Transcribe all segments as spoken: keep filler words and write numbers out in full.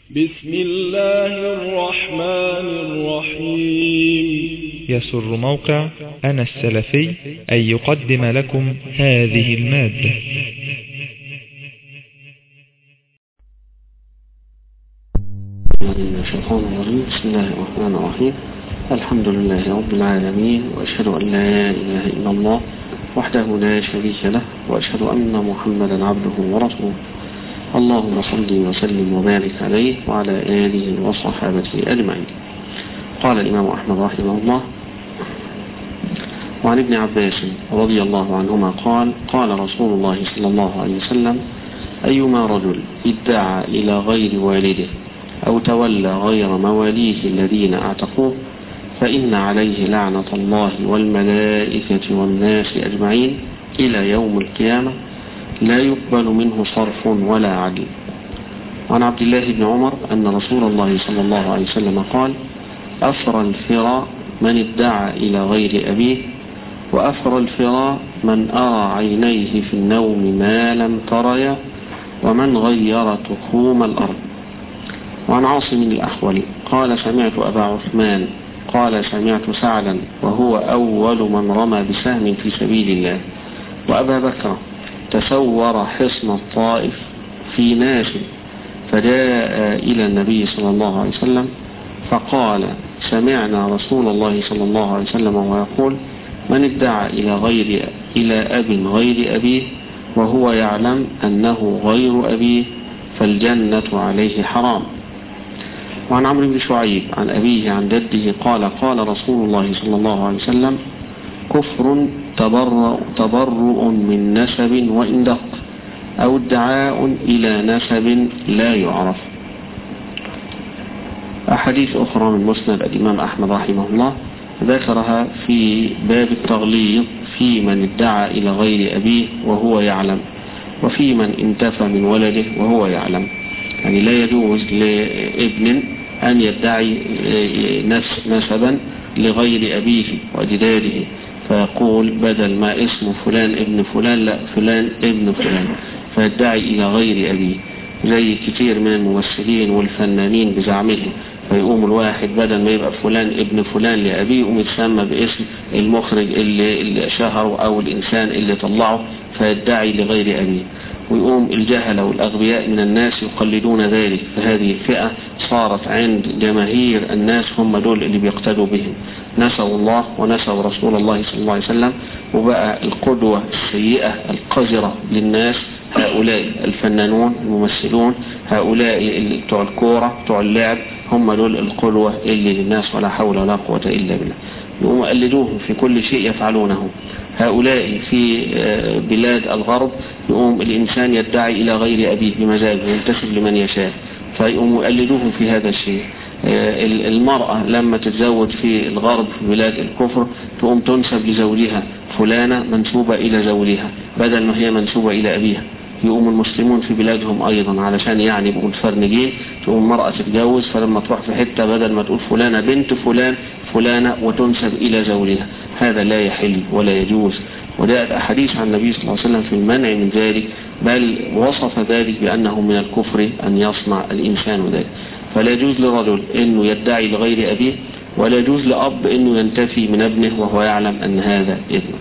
بسم الله الرحمن الرحيم. يسر موقع أنا السلفي أن يقدم لكم هذه المادة. الشيطان الرجيم. بسم الله الرحمن الرحيم. الحمد لله رب العالمين، وأشهد أن لا إله إلا الله وحده لا شريك له، وأشهد أن محمدا عبده ورسوله. اللهم صل وسلم وبارك عليه وعلى آله وصحابته أجمعين. قال الإمام أحمد رحمه الله: وعن ابن عباس رضي الله عنهما قال: قال رسول الله صلى الله عليه وسلم: أيما رجل ادعى إلى غير والده أو تولى غير مواليه الذين اعتقوه فإن عليه لعنة الله والملائكة والناس أجمعين إلى يوم القيامة، لا يقبل منه صرف ولا عدل. وعن عبد الله بن عمر أن رسول الله صلى الله عليه وسلم قال: أفرى الفرى من ادعى إلى غير أبيه، وأفرى الفرى من أرى عينيه في النوم ما لم تريا، ومن غير تخوم الأرض. وعن عاصم الأحول قال: سمعت أبا عثمان قال: سمعت سعدا وهو أول من رمى بسهم في سبيل الله، وأبا بكر تسور حصن الطائف في ناس، فجاء إلى النبي صلى الله عليه وسلم فقال: سمعنا رسول الله صلى الله عليه وسلم ويقول: من ادعى إلى غير إلى أب غير أبيه وهو يعلم أنه غير أبيه فالجنة عليه حرام. وعن عمرو بن شعيب عن أبيه عن جده قال: قال رسول الله صلى الله عليه وسلم: كفر تبرؤ, تبرؤ من نسب وإن دق، أو ادعاء إلى نسب لا يعرف. أحاديث أخرى من مسند الإمام أحمد رحمه الله ذكرها في باب التغليظ في من ادعى إلى غير أبيه وهو يعلم، وفي من انتفى من ولده وهو يعلم. يعني لا يجوز لابن أن يدعي نسبا لغير أبيه وأجداده، فيقول بدل ما اسمه فلان ابن فلان لا فلان ابن فلان، فيدعي إلى غير أبيه، زي كتير من الممثلين والفنانين بزعمهم. فيقوم الواحد بدل ما يبقى فلان ابن فلان لأبيه يقوم يتسمى باسم المخرج اللي, اللي شهره أو الإنسان اللي طلعه، فيدعي لغير أبيه. ويقوم الجهل والأغبياء من الناس يقلدون ذلك، فهذه الفئة صارت عند جماهير الناس هم دول اللي بيقتدوا بهم. نسوا الله ونسوا رسول الله صلى الله عليه وسلم، وبقى القدوة السيئة القذرة للناس هؤلاء الفنانون الممثلون، هؤلاء بتوع الكورة بتوع اللعب، هم دول القدوة اللي للناس، ولا حول ولا قوة إلا بالله. يقوم يقلدوهم في كل شيء يفعلونه. هؤلاء في بلاد الغرب يقوم الإنسان يدعي إلى غير أبيه بمزاجه وينتسب لمن يشاء، فيقوم يقلدوهم في هذا الشيء. المرأة لما تتزوج في الغرب في بلاد الكفر تقوم تنسب لزوجها فلانة منسوبة إلى زوجها بدل ما هي منسوبة إلى أبيها. يقوم المسلمون في بلادهم أيضا علشان يعني بقول فرنجين، تقوم مرأة تتجوز، فلما تروح في حتة بدل ما تقول فلانة بنت فلان فلانة وتنسب إلى زوجها. هذا لا يحل ولا يجوز، وجاءت أحاديث عن النبي صلى الله عليه وسلم في المنع من ذلك، بل وصف ذلك بأنه من الكفر أن يصنع الإنسان ذلك. فلا يجوز لرجل أنه يدعي لغير أبيه، ولا يجوز لأب أنه ينتفي من ابنه وهو يعلم أن هذا ابنه.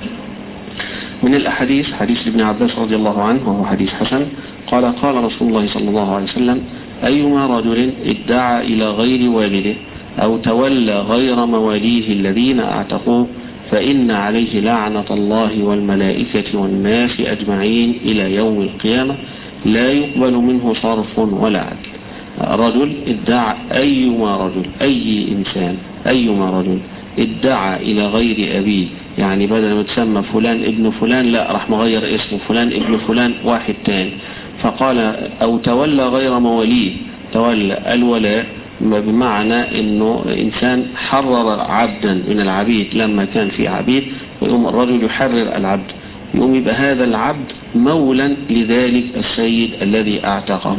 من الأحاديث حديث ابن عباس رضي الله عنه وهو حديث حسن قال: قال رسول الله صلى الله عليه وسلم: أيما رجل ادعى إلى غير والده أو تولى غير مواليه الذين اعتقوه فإن عليه لعنة الله والملائكة والناس أجمعين إلى يوم القيامة، لا يقبل منه صرف ولا عدل. رجل ادعى، أيما رجل أي إنسان أيما رجل ادعى إلى غير أبيه، يعني بدل ما تسمى فلان ابن فلان لا راح مغير اسمه فلان ابن فلان واحد تاني. فقال: أو تولى غير مواليه. تولى الولاء بمعنى انه انسان حرر عبدا من العبيد لما كان في عبيد، ويقوم الرجل يحرر العبد، يقوم يبقى هذا العبد مولا لذلك السيد الذي اعتقه.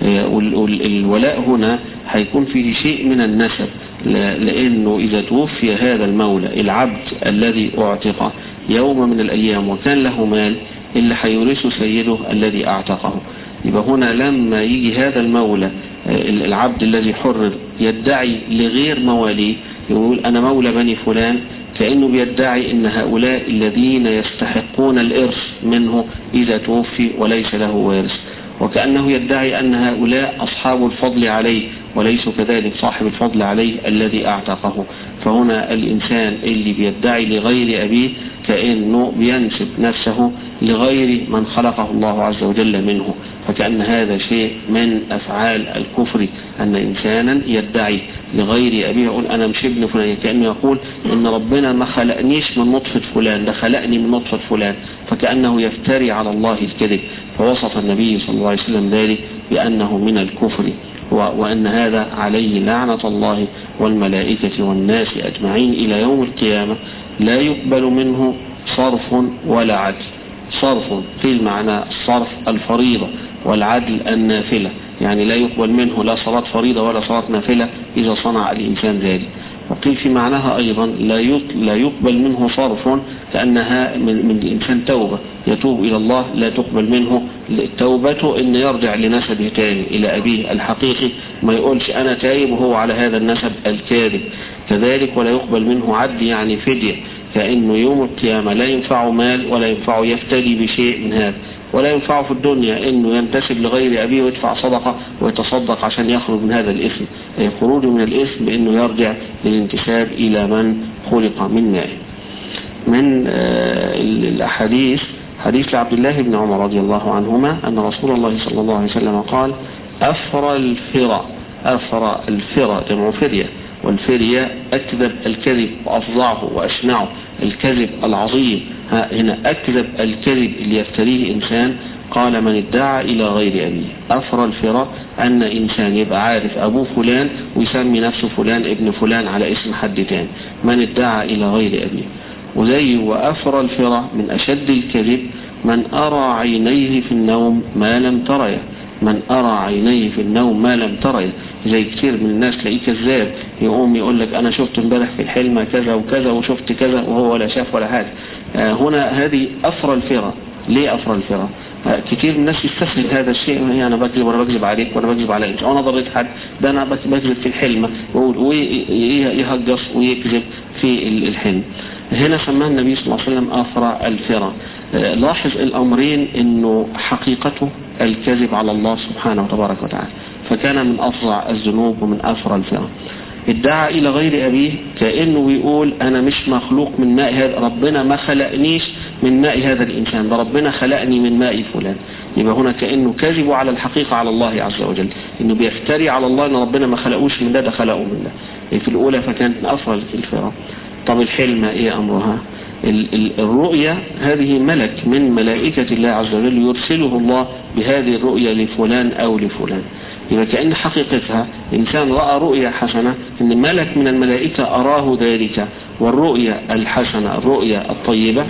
والولاء هنا هيكون فيه شيء من النسب، لانه اذا توفي هذا المولى العبد الذي اعتقه يوم من الايام وكان له مال، اللي هيورثه سيده الذي اعتقه. يبقى هنا لما يجي هذا المولى العبد الذي حرر يدعي لغير مواليه، يقول أنا مولى بني فلان، كأنه بيدعي أن هؤلاء الذين يستحقون الإرث منه إذا توفي وليس له وارث، وكأنه يدعي أن هؤلاء أصحاب الفضل عليه وليس كذلك صاحب الفضل عليه الذي أعتقه. فهنا الإنسان اللي بيدعي لغير أبيه كأنه بينسب نفسه لغير من خلقه الله عز وجل منه، فكأن هذا شيء من أفعال الكفر، أن إنسانا يدعي لغير أبيه، يقول أنا مش ابن فلان، كأنه يقول إن ربنا ما خلقنيش من نطفة فلان، ده خلقني من نطفة فلان، فكأنه يفتري على الله الكذب. فوصف النبي صلى الله عليه وسلم ذلك بأنه من الكفر، وأن هذا عليه لعنة الله والملائكة والناس أجمعين إلى يوم القيامة، لا يقبل منه صرف ولا عدل. صرف في المعنى الصرف الفريضة، والعدل النافلة، يعني لا يقبل منه لا صلاة فريضة ولا صلاة نافلة إذا صنع الإنسان ذلك. وقيل في معناها أيضا لا يقبل منه صرف، كأنها من, من الإنسان توبة يتوب إلى الله لا تقبل منه توبته إن يرجع لنسبه تاني إلى أبيه الحقيقي، ما يقولش أنا تايب وهو على هذا النسب الكاذب. كذلك ولا يقبل منه عد يعني فدية، كأنه يوم القيامة لا ينفع مال ولا ينفع يفتدي بشيء من هذا، ولا ينفع في الدنيا انه ينتسب لغير ابيه ويدفع صدقة ويتصدق عشان يخرج من هذا الاثم. خروجه من الاثم بانه يرجع للانتساب الى من خلق من ماء. من الاحاديث حديث لعبد الله بن عمر رضي الله عنهما أن رسول الله صلى الله عليه وسلم قال أفرى الفرى. أفرى الفرى جمع فرية، والفرية أكذب الكذب وأفظعه وأشنعه، الكذب العظيم. هنا أكذب الكذب اللي يفتريه إنسان. قال من ادعى إلى غير أبيه. أفرى الفرى أن إنسان يبقى عارف أبوه فلان ويسمي نفسه فلان ابن فلان على اسم حد تاني، من ادعى إلى غير أبيه. وزي وأفرى الفرى من أشد الكذب من أرى عينيه في النوم ما لم تريه. من أرى عينيه في النوم ما لم تريه، زي كتير من الناس تلاقيه كذاب، يقوم يقول لك أنا شفت امبارح في الحلم كذا وكذا وشفت كذا وهو ولا شاف ولا حاجة. آه هنا هذه أفرى الفرى. ليه أفرى الفرى؟ آه كتير من الناس يستسهل هذا الشيء، يعني أنا بكذب وأنا بكذب عليك وأنا بكذب على إنت، أنا ضريت حد، ده أنا بكذب في الحلم، ويهجص ويكذب في الحلم. هنا سماه النبي صلى الله عليه وسلم أفرى الفرى. آه لاحظ الأمرين إنه حقيقته الكذب على الله سبحانه وتبارك وتعالى، فكان من أفظع الذنوب ومن أفرى الفرى. ادعى إلى غير أبيه كأنه يقول أنا مش مخلوق من ماء هذا، ربنا ما خلقنيش من ماء هذا الإنسان، ده ربنا خلقني من ماء فلان. يبقى هنا كأنه كذب على الحقيقة على الله عز وجل، إنه بيفتري على الله إن ربنا ما خلقوش من ده، ده خلقه من ده. في الأولى فكانت من أفرى الفرى. طب الحلم إيه أمرها؟ الرؤية هذه ملك من ملائكة الله عز وجل يرسله الله بهذه الرؤية لفلان أو لفلان. يبقى كأن حقيقتها إنسان رأى رؤية حسنة، إن ملك من الملائكة أراه ذلك. والرؤية الحسنة الرؤية الطيبة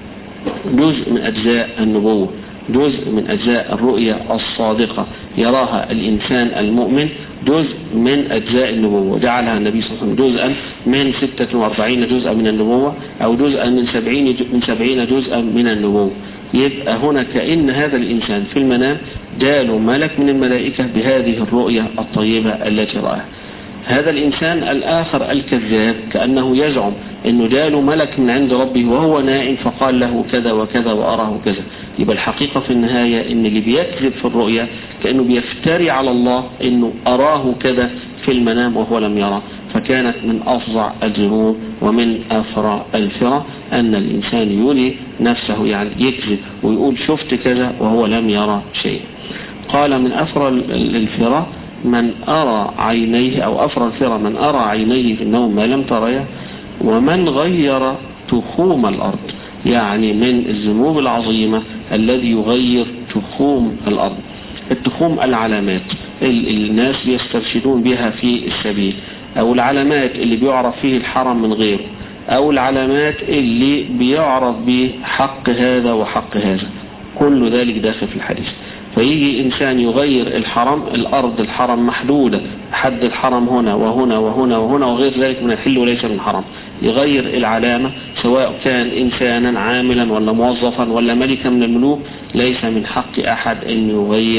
جزء من أجزاء النبوة، جزء من أجزاء الرؤية الصادقة يراها الإنسان المؤمن، جزء من أجزاء النبوة جعلها النبي صلى الله عليه وسلم جزءا من ستة وأربعين جزءا من النبوة، أو جزءا من سبعين من سبعين جزءا من النبوة. يبقى هنا كأن هذا الإنسان في المنام جاله ملك من الملائكة بهذه الرؤية الطيبة التي رآها. هذا الإنسان الآخر الكذاب كأنه يزعم أنه جاله ملك من عند ربه وهو نائم فقال له كذا وكذا وأراه كذا. يبقى الحقيقة في النهاية أن اللي بيكذب في الرؤية كأنه بيفتري على الله أنه أراه كذا في المنام وهو لم يرى. فكانت من أفظع الذنوب ومن أفرى الفرى أن الإنسان يري نفسه، يعني يكذب ويقول شفت كذا وهو لم يرى شيء. قال من أفرى الفرى من أرى عينيه، أو أفرى الفرى من أرى عينيه في النوم ما لم تريه، ومن غير تخوم الأرض، يعني من الذنوب العظيمة الذي يغير تخوم الأرض. التخوم العلامات الناس يسترشدون بها في السبيل، أو العلامات اللي بيعرف فيه الحرم من غيره، أو العلامات اللي بيعرف به حق هذا وحق هذا، كل ذلك داخل في الحديث. فيجي إنسان يغير الحرم، الأرض الحرم محدودة، حد الحرم هنا وهنا وهنا وهنا وغير ذلك من الحل وليس من الحرم، يغير العلامة سواء كان إنسانا عاملا ولا موظفا ولا ملكا من الملوك، ليس من حق أحد أن يغير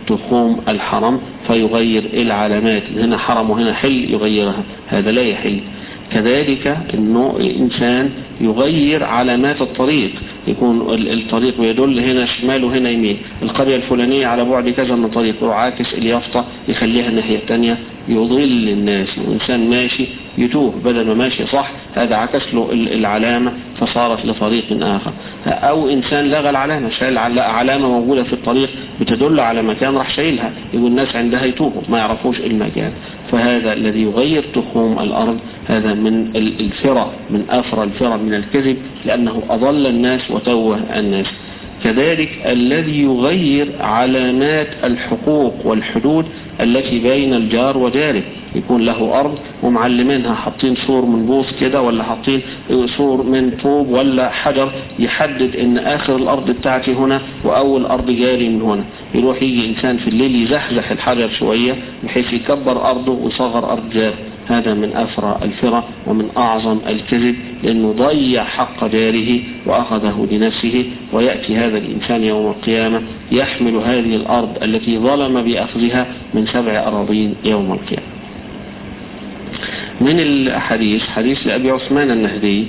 تخوم الحرم فيغير العلامات، هنا حرم وهنا حل يغيرها، هذا لا يحل. كذلك انه الانسان يغير علامات الطريق، يكون الطريق يدل هنا شمال وهنا يمين، القرية الفلانية على بعد كذا من طريق، وعاكس اليافطة يخليها الناحية الثانية، يضل الناس، وإنسان ماشي يتوه بدل ما ماشي صح، هذا عكس له العلامة فصارت لطريق آخر. أو إنسان لغى العلامة، شايل علامة موجودة في الطريق بتدل على مكان راح شايلها، يقول الناس عندها يتوهوا ما يعرفوش المكان. فهذا الذي يغير تخوم الأرض هذا من الفرة، من أفرى الفرة من الكذب، لأنه أضل الناس وتوه الناس. كذلك الذي يغير علامات الحقوق والحدود التي بين الجار وجاره، يكون له أرض ومعلمينها حاطين سور من بوص كده، ولا حاطين سور من طوب ولا حجر يحدد ان آخر الأرض بتاعتي هنا وأول أرض جاري من هنا، يروح يجي إنسان في الليل يزحزح الحجر شوية بحيث يكبر أرضه ويصغر أرض جاره. هذا من أفرى الفرة ومن أعظم الكذب، لأنه ضيع حق جاره وأخذه لنفسه، ويأتي هذا الإنسان يوم القيامة يحمل هذه الأرض التي ظلم بأخذها من سبع أراضين يوم القيامة. من الحديث حديث لأبي عثمان النهدي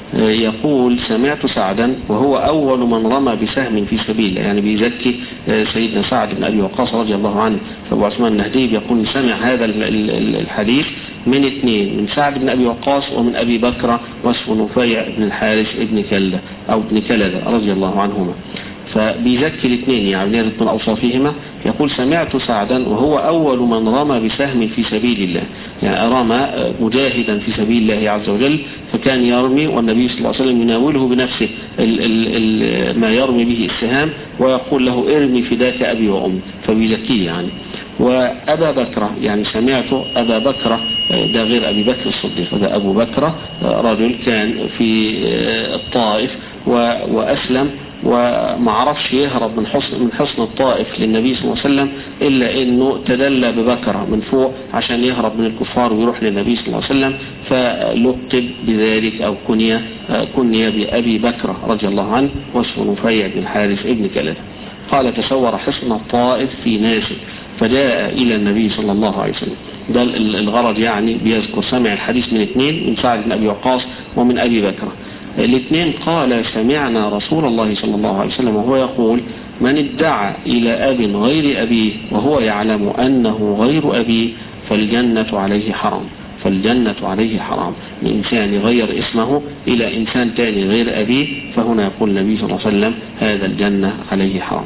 يقول سمعت سعدا وهو أول من رمى بسهم في سبيله، يعني بيزكي سيدنا سعد بن أبي وقاص رضي الله عنه. فأبو عثمان النهدي يقول سمع هذا الحديث من اثنين، من سعد بن أبي وقاص ومن أبي بكر واسمه نفيع بن الحارث ابن كلدة أو ابن كلدة رضي الله عنهما، فبيزكي الاثنين يعني من أوصافهما. يقول سمعت سعدا وهو أول من رمى بسهم في سبيل الله، يعني رمى مجاهدا في سبيل الله عز وجل، فكان يرمي والنبي صلى الله عليه وسلم يناوله بنفسه ال ال ال ما يرمي به السهام ويقول له ارمي فداك أبي وأمي، فبيزكيه يعني. وأبا بكر يعني سمعت أبا بكر، ده غير أبي بكر الصديق، ده أبو بكر رجل كان في الطائف وأسلم وما عرفش يهرب من حصن من حصن الطائف للنبي صلى الله عليه وسلم إلا إنه تدلى ببكرة من فوق عشان يهرب من الكفار ويروح للنبي صلى الله عليه وسلم، فلقب بذلك أو كنية كنية بأبي بكر رضي الله عنه واسمه نفيع بن الحارث ابن كلدة. قال تسور حصن الطائف في ناس فجاء إلى النبي صلى الله عليه وسلم. ده الغرض يعني بيذكر سمع الحديث من اثنين، من سعد بن أبي وقاص ومن أبي بكر. الاثنين قال سمعنا رسول الله صلى الله عليه وسلم وهو يقول من ادعى إلى أب غير أبيه وهو يعلم أنه غير أبيه فالجنة عليه حرام، فالجنة عليه حرام. الإنسان يغير اسمه إلى إنسان تاني غير أبيه، فهنا يقول النبي صلى الله عليه وسلم هذا الجنة عليه حرام.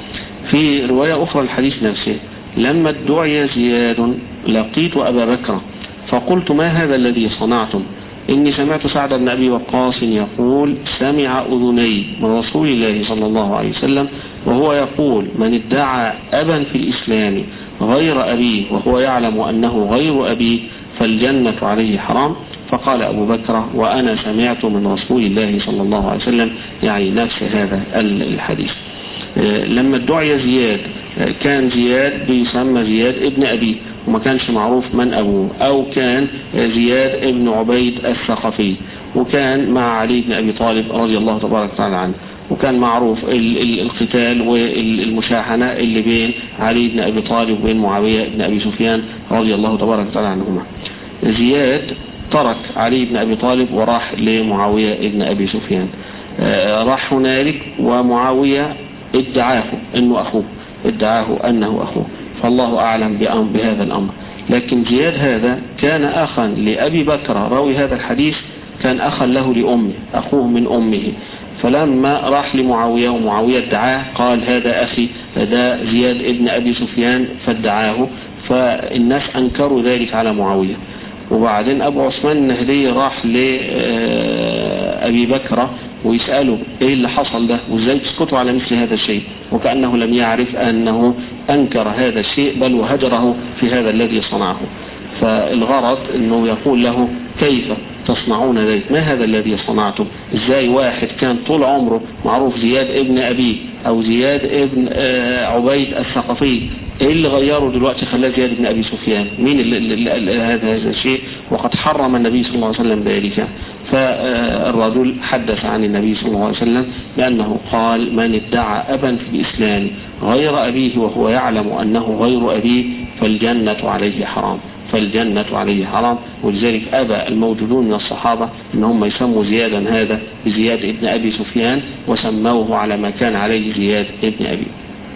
في رواية أخرى الحديث نفسه لما ادعي زياد لقيت أبا بكر فقلت ما هذا الذي صنعتم؟ إني سمعت سعد بن أبي وقاص يقول سمع أذني من رسول الله صلى الله عليه وسلم وهو يقول من ادعى أبا في الإسلام غير أبيه وهو يعلم أنه غير أبيه فالجنة عليه حرام. فقال أبو بكر وأنا سمعت من رسول الله صلى الله عليه وسلم يعني نفس هذا الحديث. لما ادعي زياد كان زياد بيسمى زياد ابن أبيه وما كانش معروف من أبوه، أو كان زياد ابن عبيد الثقفي وكان مع علي بن أبي طالب رضي الله تبارك وتعالى عنه، وكان معروف القتال والمشاحنة اللي بين علي بن أبي طالب وبين معاوية بن أبي سفيان رضي الله تبارك وتعالى عنهما. زياد ترك علي بن أبي طالب وراح لمعاوية بن أبي سفيان، راح هنالك ومعاوية ادعاه أنه أخوه، ادعاه أنه أخوه، فالله أعلم بهذا الأمر. لكن زياد هذا كان أخا لأبي بكر راوي هذا الحديث، كان أخا له لأمه، أخوه من أمه، فلما راح لمعاوية ومعاوية ادعاه قال هذا أخي، ده زياد ابن أبي سفيان فادعاه، فالناس أنكروا ذلك على معاوية. وبعدين أبو عثمان النهدي راح لأبي بكر ويسأله ايه اللي حصل ده وازاي تسكتوا على مثل هذا الشيء، وكأنه لم يعرف أنه أنكر هذا الشيء بل وهجره في هذا الذي صنعه. فالغرض أنه يقول له كيف تصنعون ذلك؟ ما هذا الذي صنعتم؟ ازاي واحد كان طول عمره معروف زياد ابن أبيه أو زياد ابن عبيد الثقفي ايه اللي غيره دلوقتي خلاه زياد بن ابي سفيان؟ مين اللي اللي اللي هذا هذا الشيء وقد حرم النبي صلى الله عليه وسلم ذلك؟ فالرجل حدث عن النبي صلى الله عليه وسلم بأنه قال: من ادعى أبا في الإسلام غير أبيه وهو يعلم أنه غير أبيه فالجنة عليه حرام، فالجنة عليه حرام. ولذلك أبى الموجودون من الصحابة أنهم يسموا زيادا هذا بزياد ابن أبي سفيان، وسموه على ما كان عليه زياد ابن أبي.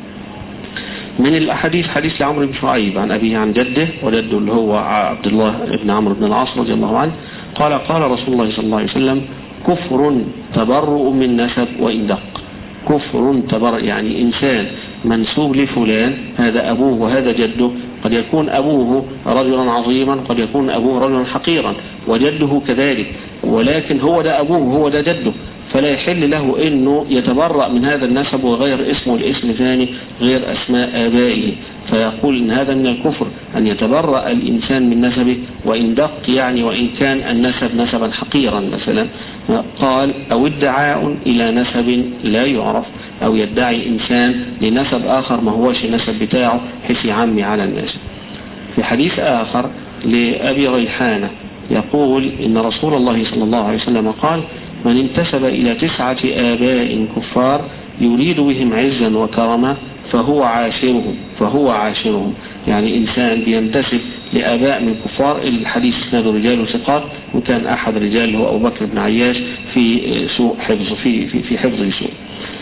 من الأحاديث حديث لعمرو بن شعيب عن أبيه عن جده، وجده اللي هو عبد الله بن عمرو بن العاص رضي الله عنه، قال: قال رسول الله صلى الله عليه وسلم: كفر تبرؤ من نسب وإن دق. كفر تبرؤ يعني إنسان منسوب لفلان، هذا أبوه وهذا جده، قد يكون أبوه رجلا عظيما، قد يكون أبوه رجلا حقيرا، وجده كذلك، ولكن هو ده أبوه هو ده جده، فلا يحل له انه يتبرأ من هذا النسب وغير اسمه الاسم ثاني غير اسماء ابائه. فيقول ان هذا من الكفر ان يتبرأ الانسان من نسبه وان دق، يعني وان كان النسب نسبا حقيرا مثلا. قال: او ادعاء الى نسب لا يعرف، او يدعي انسان لنسب اخر ما هوش نسب بتاعه حيث يعمي على الناس. في حديث اخر لابي ريحانة يقول ان رسول الله صلى الله عليه وسلم قال: من انتسب إلى تسعة آباء كفار يريد بهم عزا وكرما فهو عاشرهم، فهو عاشرهم يعني إنسان بينتسب لآباء من كفار. الحديث اسناد رجال ثقات، وكان أحد رجال هو أبو بكر بن عياش في سوء حفظ في في في حفظ سوء.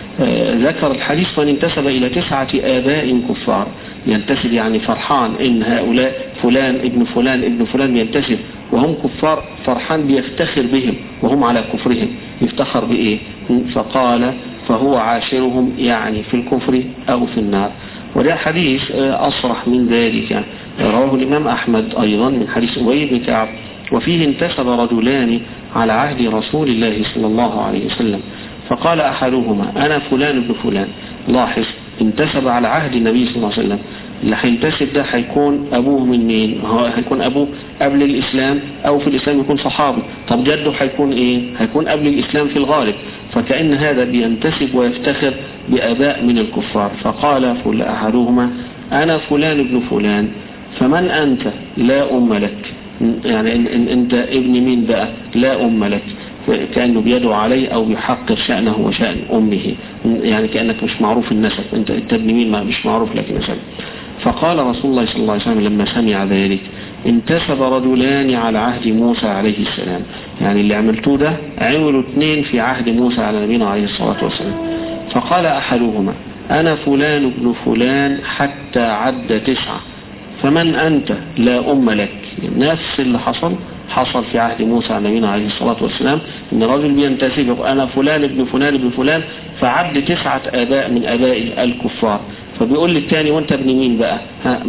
آه ذكر الحديث: من انتسب إلى تسعة آباء كفار، ينتسب يعني فرحان إن هؤلاء فلان ابن فلان ابن فلان ينتسب وهم كفار، فرحان بيفتخر بهم وهم على كفرهم، يفتخر بإيه؟ فقال: فهو عاشرهم يعني في الكفر أو في النار. وده حديث أصرح من ذلك، رواه الإمام أحمد أيضا من حديث أبي بن كعب، وفيه: انتسب رجلان على عهد رسول الله صلى الله عليه وسلم، فقال أحدهما: أنا فلان ابن فلان. لاحظ، انتسب على عهد النبي صلى الله عليه وسلم. اللي هينتسب ده هيكون أبوه من مين؟ هو هيكون أبوه قبل الإسلام، أو في الإسلام يكون صحابي. طب جده هيكون إيه؟ هيكون قبل الإسلام في الغالب. فكأن هذا بينتسب ويفتخر بآباء من الكفار. فقال فل أحدهما: أنا فلان ابن فلان. فمن أنت؟ لا أم لك. يعني إن إن أنت ابن مين بقى؟ لا أم لك. كأنه بيدعو عليه أو بيحقر شأنه وشأن أمه، يعني كأنك مش معروف النسب، أنت أنت ابن مين ما مش معروف لك نسب. فقال رسول الله صلى الله عليه وسلم لما سمع ذلك: انتسب رجلان على عهد موسى عليه السلام. يعني اللي عملتوه ده عملوا اثنين في عهد موسى على نبينا عليه الصلاة والسلام. فقال أحدهما: أنا فلان ابن فلان، حتى عد تسعة. فمن أنت؟ لا أم لك. نفس اللي حصل حصل في عهد موسى على نبينا عليه الصلاة والسلام، ان رجل بينتسب: أنا فلان ابن فلان ابن فلان، فعد تسعة آباء من آباء الكفار. فبيقول للثاني: وانت ابن مين بقى؟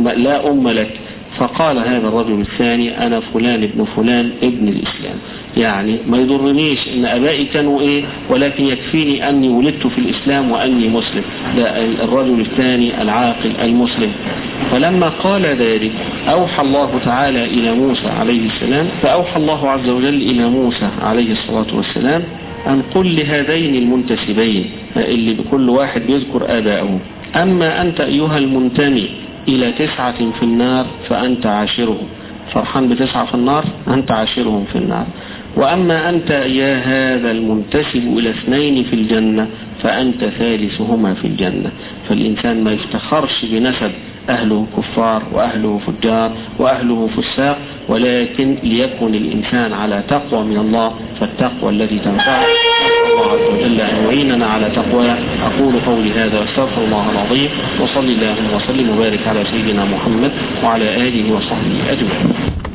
لا أم لك. فقال هذا الرجل الثاني: أنا فلان ابن فلان ابن الإسلام. يعني ما يضرنيش ان ابائي كانوا ايه، ولكن يكفيني اني ولدت في الاسلام واني مسلم. ده الرجل الثاني العاقل المسلم. فلما قال ذلك اوحى الله تعالى الى موسى عليه السلام، فاوحى الله عز وجل الى موسى عليه الصلاة والسلام ان قل لهذين المنتسبين اللي بكل واحد بيذكر ابائه: اما انت ايها المنتمي الى تسعة في النار فانت عاشرهم. فرحان بتسعة في النار، أنت عاشرهم في النار. وأما أنت يا هذا المنتسب إلى اثنين في الجنة فأنت ثالثهما في الجنة. فالإنسان ما يفتخرش بنسب أهله كفار وأهله فجار وأهله فساق، ولكن ليكن الإنسان على تقوى من الله، فالتقوى التي تنفع. الله عز وجل أن يعيننا على تقوى. أقول قولي هذا واستغفر الله العظيم، وصلي اللهم وسلم وبارك على سيدنا محمد وعلى آله وصحبه أجمعين.